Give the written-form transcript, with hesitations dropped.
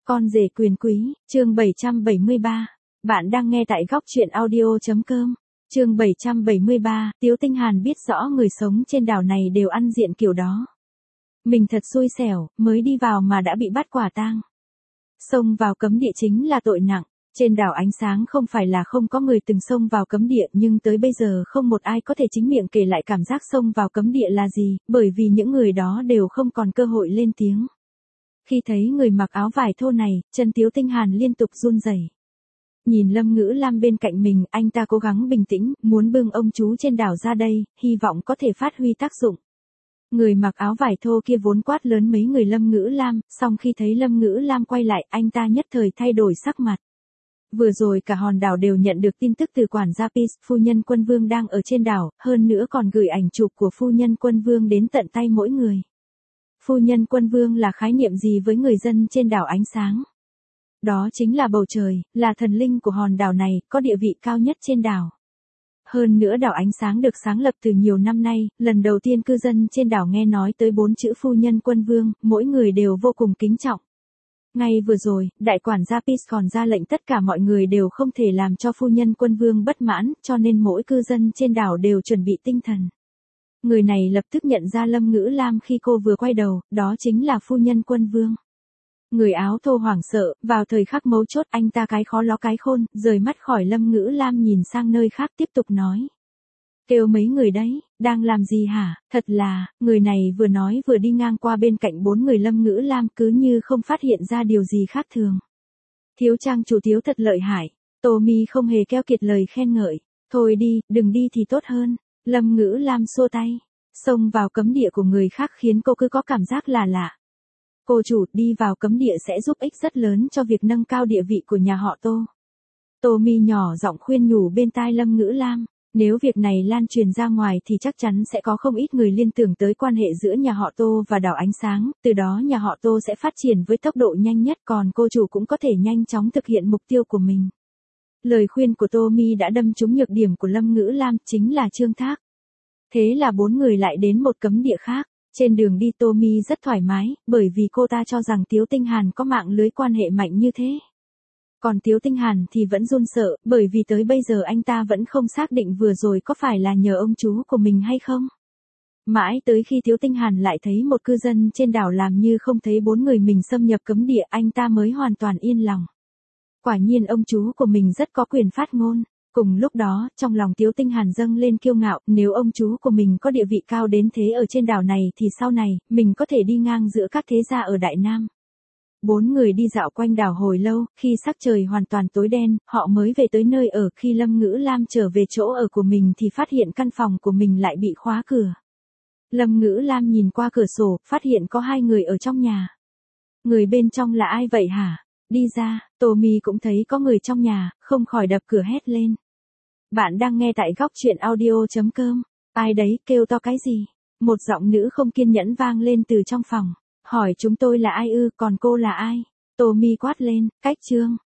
Con rể quyền quý, chương 773. Bạn đang nghe tại góc truyện audio.com. Chương 773, Tiếu Tinh Hàn biết rõ người sống trên đảo này đều ăn diện kiểu đó. Mình thật xui xẻo, mới đi vào mà đã bị bắt quả tang. Xông vào cấm địa chính là tội nặng. Trên đảo ánh sáng không phải là không có người từng xông vào cấm địa, nhưng tới bây giờ không một ai có thể chính miệng kể lại cảm giác xông vào cấm địa là gì, bởi vì những người đó đều không còn cơ hội lên tiếng. Khi thấy người mặc áo vải thô này, chân Tiếu Tinh Hàn liên tục run rẩy. Nhìn Lâm Ngữ Lam bên cạnh mình, anh ta cố gắng bình tĩnh, muốn bưng ông chú trên đảo ra đây, hy vọng có thể phát huy tác dụng. Người mặc áo vải thô kia vốn quát lớn mấy người Lâm Ngữ Lam, song khi thấy Lâm Ngữ Lam quay lại, anh ta nhất thời thay đổi sắc mặt. Vừa rồi cả hòn đảo đều nhận được tin tức từ quản gia Peace, phu nhân Quân Vương đang ở trên đảo, hơn nữa còn gửi ảnh chụp của phu nhân Quân Vương đến tận tay mỗi người. Phu nhân Quân Vương là khái niệm gì với người dân trên đảo ánh sáng? Đó chính là bầu trời, là thần linh của hòn đảo này, có địa vị cao nhất trên đảo. Hơn nữa đảo ánh sáng được sáng lập từ nhiều năm nay, lần đầu tiên cư dân trên đảo nghe nói tới 4 chữ phu nhân Quân Vương, mỗi người đều vô cùng kính trọng. Ngay vừa rồi, đại quản gia Peace còn ra lệnh tất cả mọi người đều không thể làm cho phu nhân Quân Vương bất mãn, cho nên mỗi cư dân trên đảo đều chuẩn bị tinh thần. Người này lập tức nhận ra Lâm Ngữ Lam khi cô vừa quay đầu, đó chính là phu nhân Quân Vương. Người áo thô hoảng sợ, vào thời khắc mấu chốt anh ta cái khó ló cái khôn, rời mắt khỏi Lâm Ngữ Lam nhìn sang nơi khác tiếp tục nói. Kêu mấy người đấy, đang làm gì hả? Thật là, người này vừa nói vừa đi ngang qua bên cạnh 4 người Lâm Ngữ Lam cứ như không phát hiện ra điều gì khác thường. Thiếu trang chủ Thiếu thật lợi hại, Tommy không hề keo kiệt lời khen ngợi. Thôi đi, đừng đi thì tốt hơn. Lâm Ngữ Lam xua tay. Xông vào cấm địa của người khác khiến cô cứ có cảm giác là lạ. Cô chủ, đi vào cấm địa sẽ giúp ích rất lớn cho việc nâng cao địa vị của nhà họ Tô. Tommy nhỏ giọng khuyên nhủ bên tai Lâm Ngữ Lam. Nếu việc này lan truyền ra ngoài thì chắc chắn sẽ có không ít người liên tưởng tới quan hệ giữa nhà họ Tô và đảo ánh sáng, từ đó nhà họ Tô sẽ phát triển với tốc độ nhanh nhất, còn cô chủ cũng có thể nhanh chóng thực hiện mục tiêu của mình. Lời khuyên của Tommy đã đâm trúng nhược điểm của Lâm Ngữ Lam, chính là Trương Thác. Thế là 4 người lại đến một cấm địa khác. Trên đường đi Tommy rất thoải mái, bởi vì cô ta cho rằng Tiếu Tinh Hàn có mạng lưới quan hệ mạnh như thế. Còn Tiếu Tinh Hàn thì vẫn run sợ, bởi vì tới bây giờ anh ta vẫn không xác định vừa rồi có phải là nhờ ông chú của mình hay không. Mãi tới khi Tiếu Tinh Hàn lại thấy một cư dân trên đảo làm như không thấy 4 người mình xâm nhập cấm địa, anh ta mới hoàn toàn yên lòng. Quả nhiên ông chú của mình rất có quyền phát ngôn. Cùng lúc đó, trong lòng Tiếu Tinh Hàn dâng lên kiêu ngạo, nếu ông chú của mình có địa vị cao đến thế ở trên đảo này thì sau này, mình có thể đi ngang giữa các thế gia ở Đại Nam. 4 người đi dạo quanh đảo hồi lâu, khi sắc trời hoàn toàn tối đen, họ mới về tới nơi ở. Khi Lâm Ngữ Lam trở về chỗ ở của mình thì phát hiện căn phòng của mình lại bị khóa cửa. Lâm Ngữ Lam nhìn qua cửa sổ, phát hiện có 2 người ở trong nhà. Người bên trong là ai vậy hả? Đi ra, Tommy cũng thấy có người trong nhà, không khỏi đập cửa hét lên. Bạn đang nghe tại góc truyện audio.com. Ai đấy, kêu to cái gì? Một giọng nữ không kiên nhẫn vang lên từ trong phòng. Hỏi chúng tôi là ai ư, còn cô là ai? Tommy quát lên, cách Trương.